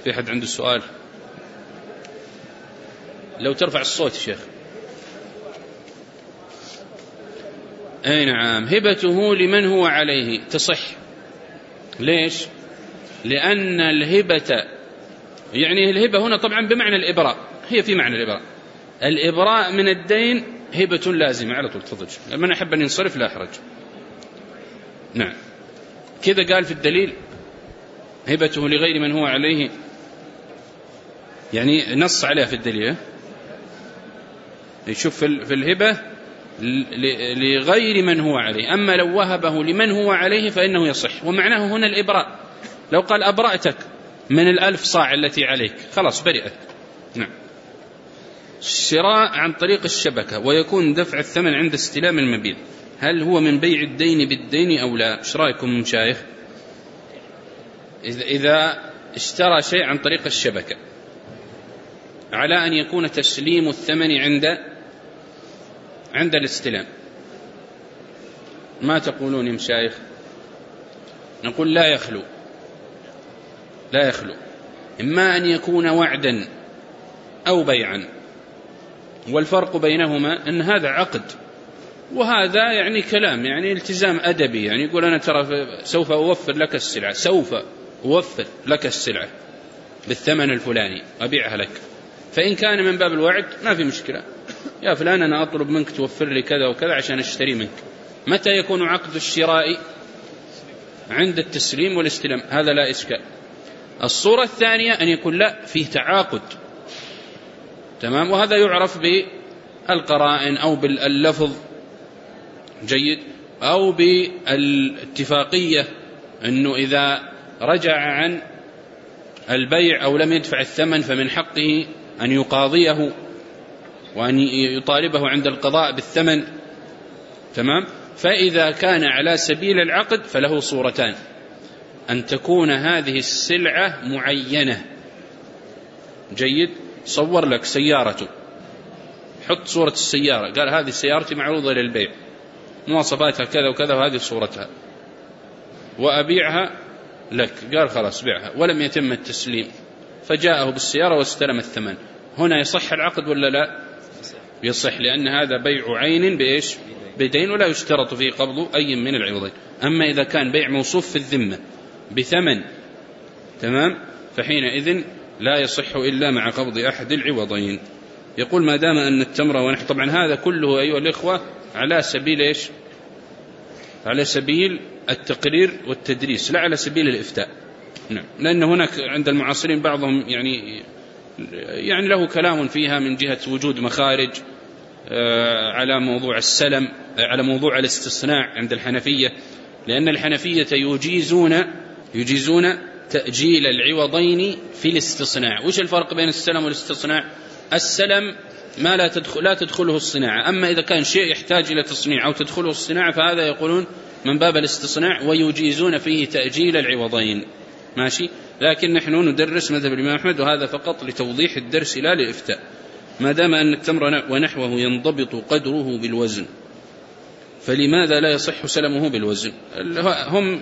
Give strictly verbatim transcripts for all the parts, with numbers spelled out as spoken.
في أحد عنده سؤال؟ لو ترفع الصوت يا شيخ. أي نعم، هبته لمن هو عليه تصح. ليش؟ لأن الهبة يعني الهبة هنا طبعا بمعنى الإبراء، هي في معنى الإبراء. الإبراء من الدين هبة لازمة على طول. تفضل. من أحب أن ينصرف لا أحرج. نعم كذا قال في الدليل هبته لغير من هو عليه، يعني نص عليها في الدليل. يشوف في الهبة لغير من هو عليه، أما لو وهبه لمن هو عليه فإنه يصح. ومعناه هنا الإبراء، لو قال أبرأتك من الألف صاع التي عليك خلاص برئت. نعم. الشراء عن طريق الشبكة ويكون دفع الثمن عند استلام المبيع، هل هو من بيع الدين بالدين أو لا؟ ايش رأيكم من مشايخ؟ إذا اشترى شيء عن طريق الشبكة على أن يكون تسليم الثمن عند عند الاستلام، ما تقولون يا مشايخ؟ نقول لا يخلو لا يخلو إما أن يكون وعدا أو بيعا، والفرق بينهما أن هذا عقد وهذا يعني كلام، يعني التزام أدبي، يعني يقول أنا ترى سوف أوفر لك السلعة، سوف أوفر لك السلعة بالثمن الفلاني أبيعها لك. فإن كان من باب الوعد ما في مشكلة، يا فلان أنا أطلب منك توفر لي كذا وكذا عشان أشتري منك. متى يكون عقد الشراء؟ عند التسليم والاستلام، هذا لا إشكال. الصورة الثانية أن يكون لا فيه تعاقد، تمام، وهذا يعرف بالقرائن أو باللفظ، جيد، أو بالاتفاقية، أنه إذا رجع عن البيع أو لم يدفع الثمن فمن حقه أن يقاضيه وأن يطالبه عند القضاء بالثمن، تمام. فإذا كان على سبيل العقد فله صورتان: أن تكون هذه السلعة معينة، جيد، صور لك سيارته، حط صورة السيارة، قال هذه سيارتي معروضة للبيع، مواصفاتها كذا وكذا وهذه صورتها، وأبيعها لك، قال خلاص بيعها، ولم يتم التسليم، فجاءه بالسيارة واستلم الثمن. هنا يصح العقد ولا لا؟ يصح، لأن هذا بيع عين بإيش؟ بدين، ولا يشترط فيه قبض أي من العوضين. أما إذا كان بيع موصوف في الذمة بثمن، تمام، فحينئذ لا يصح إلا مع قبض أحد العوضين. يقول ما دام أن التمر ونحن، طبعا هذا كله أيها الإخوة على سبيل إيش؟ على سبيل التقرير والتدريس، لا على سبيل الإفتاء. نعم، لأن هناك عند المعاصرين بعضهم يعني يعني له كلام فيها من جهة وجود مخارج على موضوع السلم، على موضوع الاستصناع عند الحنفية، لأن الحنفية يجيزون يجيزون تأجيل العوضين في الاستصناع. وش الفرق بين السلم والاستصناع؟ السلم ما لا تدخل لا تدخله الصناعة، أما إذا كان شيء يحتاج إلى تصنيع أو تدخله الصناعة فهذا يقولون من باب الاستصناع، ويجيزون فيه تأجيل العوضين. ماشي، لكن نحن ندرس مذهب الإمام أحمد، وهذا فقط لتوضيح الدرس لا لإفتاء. ما دام أن التمر ونحوه ينضبط قدره بالوزن، فلماذا لا يصح سلمه بالوزن؟ هم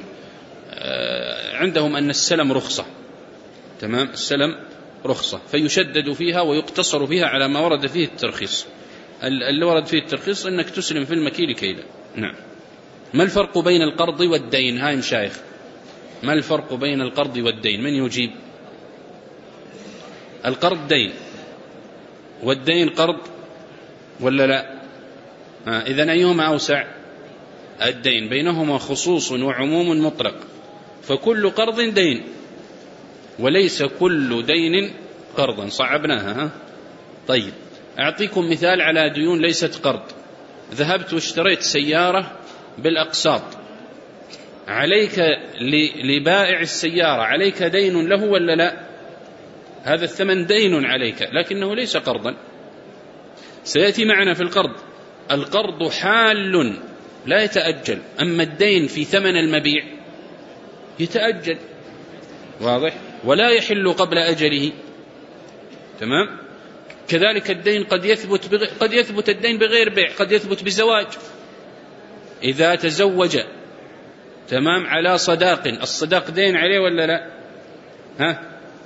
عندهم أن السلم رخصة، تمام، السلم رخصة، فيشدد فيها ويقتصر فيها على ما ورد فيه الترخيص. اللي ورد فيه الترخيص أنك تسلم في المكيل كيلا. نعم. ما الفرق بين القرض والدين؟ هاي مشايخ، ما الفرق بين القرض والدين؟ من يجيب؟ القرض دين والدين قرض ولا لا؟ آه إذن أيهما أوسع؟ الدين، بينهما خصوص وعموم مطلق، فكل قرض دين وليس كل دين قرضا. صعبناها. ها؟ طيب أعطيكم مثال على ديون ليست قرض. ذهبت واشتريت سيارة بالأقساط، عليك لبائع السيارة عليك دين له ولا لا؟ هذا الثمن دين عليك لكنه ليس قرضا. سيأتي معنا في القرض، القرض حال لا يتأجل، أما الدين في ثمن المبيع يتأجل، واضح، ولا يحل قبل أجله، تمام. كذلك الدين قد يثبت بغ... قد يثبت الدين بغير بيع، قد يثبت بزواج، إذا تزوج، تمام، على صداق، الصداق دين عليه ولا لا؟ ها؟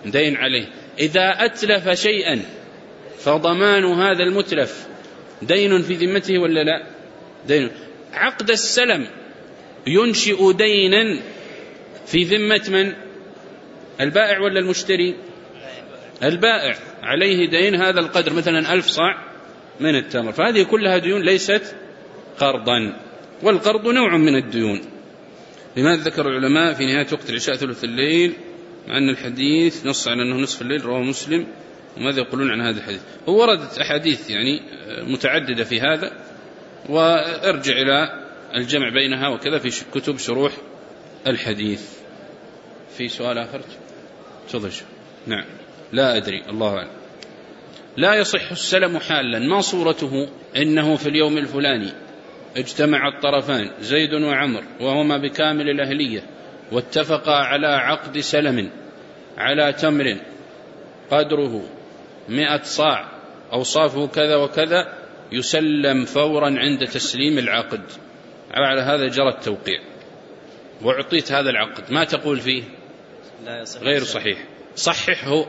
دين عليه. إذا أتلف شيئا فضمان هذا المتلف دين في ذمته ولا لا؟ دين. عقد السلم ينشئ دينا في ذمة من؟ البائع ولا المشتري؟ البائع عليه دين هذا القدر، مثلا ألف صاع من التمر، فهذه كلها ديون ليست قرضا، والقرض نوع من الديون. لماذا ذكر العلماء في نهاية وقت العشاء ثلث الليل مع أن الحديث نص على أنه نصف الليل، رواه مسلم، وماذا يقولون عن هذا الحديث؟ هو وردت أحاديث يعني متعددة في هذا، وارجع إلى الجمع بينها وكذا في كتب شروح الحديث. في سؤال آخر؟ تفضل. نعم. لا أدري، الله أعلم. لا يصح السلم حالا، ما صورته؟ إنه في اليوم الفلاني اجتمع الطرفان زيد وعمر وهما بكامل الأهلية واتفقا على عقد سلم على تمر قدره مئة صاع أوصافه كذا وكذا، يسلم فورا عند تسليم العقد. على هذا جرى التوقيع وأعطيت هذا العقد، ما تقول فيه؟ غير صحيح. صححه،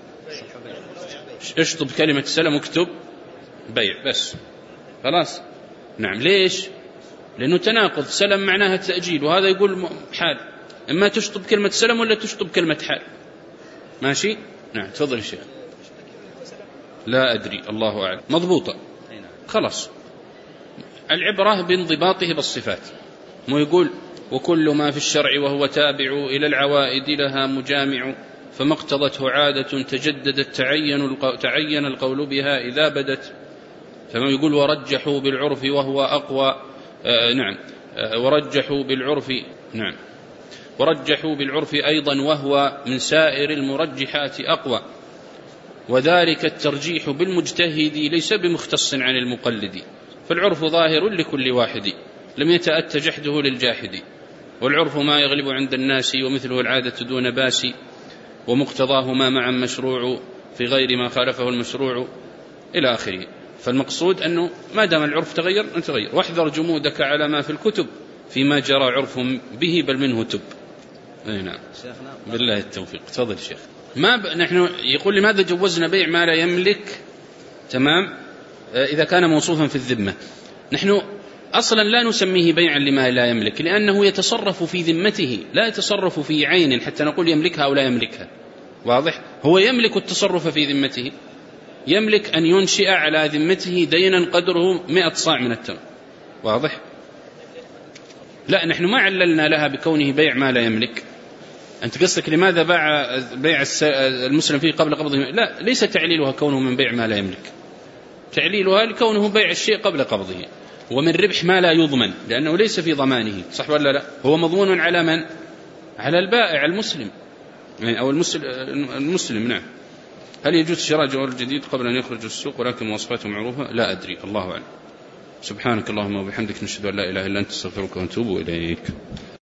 اشطب كلمة سلم واكتب بيع بس، خلاص. نعم. ليش؟ لأنه تناقض، سلم معناها التأجيل، وهذا يقول حال، إما تشطب كلمة سلم ولا تشطب كلمة حال. ماشي؟ نعم. تفضل الشيخ. لا أدري، الله أعلم. مضبوطة، خلاص. العبرة بانضباطه بالصفات، مو يقول وكل ما في الشرع وهو تابع إلى العوائد لها مجامع، فما اقتضته عادة تجددت تعين القول بها إذا بدت. فما يقول ورجحوا بالعرف وهو أقوى. آه نعم. آه ورجحوا بالعرف. نعم. ورجحوا بالعرف أيضا وهو من سائر المرجحات أقوى، وذلك الترجيح بالمجتهد ليس بمختص عن المقلد، فالعرف ظاهر لكل واحد لم يتأت جحده للجاحد، والعرف ما يغلب عند الناس ومثله العادة دون باس، ومقتضاهما معا مشروع في غير ما خالفه المشروع إلى آخره. فالمقصود أنه ما دام العرف تغير أن تغير، واحذر جمودك على ما في الكتب فيما جرى عرف به بل منه تب. أي نعم. بالله التوفيق. تفضل شيخ. ما ب... نحن يقول لماذا جوزنا بيع ما لا يملك؟ تمام. إذا كان موصوفا في الذمة، نحن أصلا لا نسميه بيعا لما لا يملك، لأنه يتصرف في ذمته، لا يتصرف في عين حتى نقول يملكها أو لا يملكها. واضح؟ هو يملك التصرف في ذمته، يملك أن ينشئ على ذمته دينا قدره مئة صاع من التمر. واضح؟ لا، نحن ما عللنا لها بكونه بيع ما لا يملك. أنت قصدك لماذا باع بيع المسلم فيه قبل قبضه؟ لا، ليس تعليلها كونه من بيع ما لا يملك، تعليلها لكونه بيع الشيء قبل قبضه، ومن ربح ما لا يضمن لأنه ليس في ضمانه. صح ولا لا؟ هو مضمون على من؟ على البائع المسلم يعني أو المسلم, المسلم. نعم. هل يجوز شراء جوال جديد قبل أن يخرج السوق ولكن مواصفاته معروفة؟ لا أدري، الله أعلم. سبحانك اللهم وبحمدك، نشهد أن لا إله إلا أنت، استغفرك ونتوب إليك.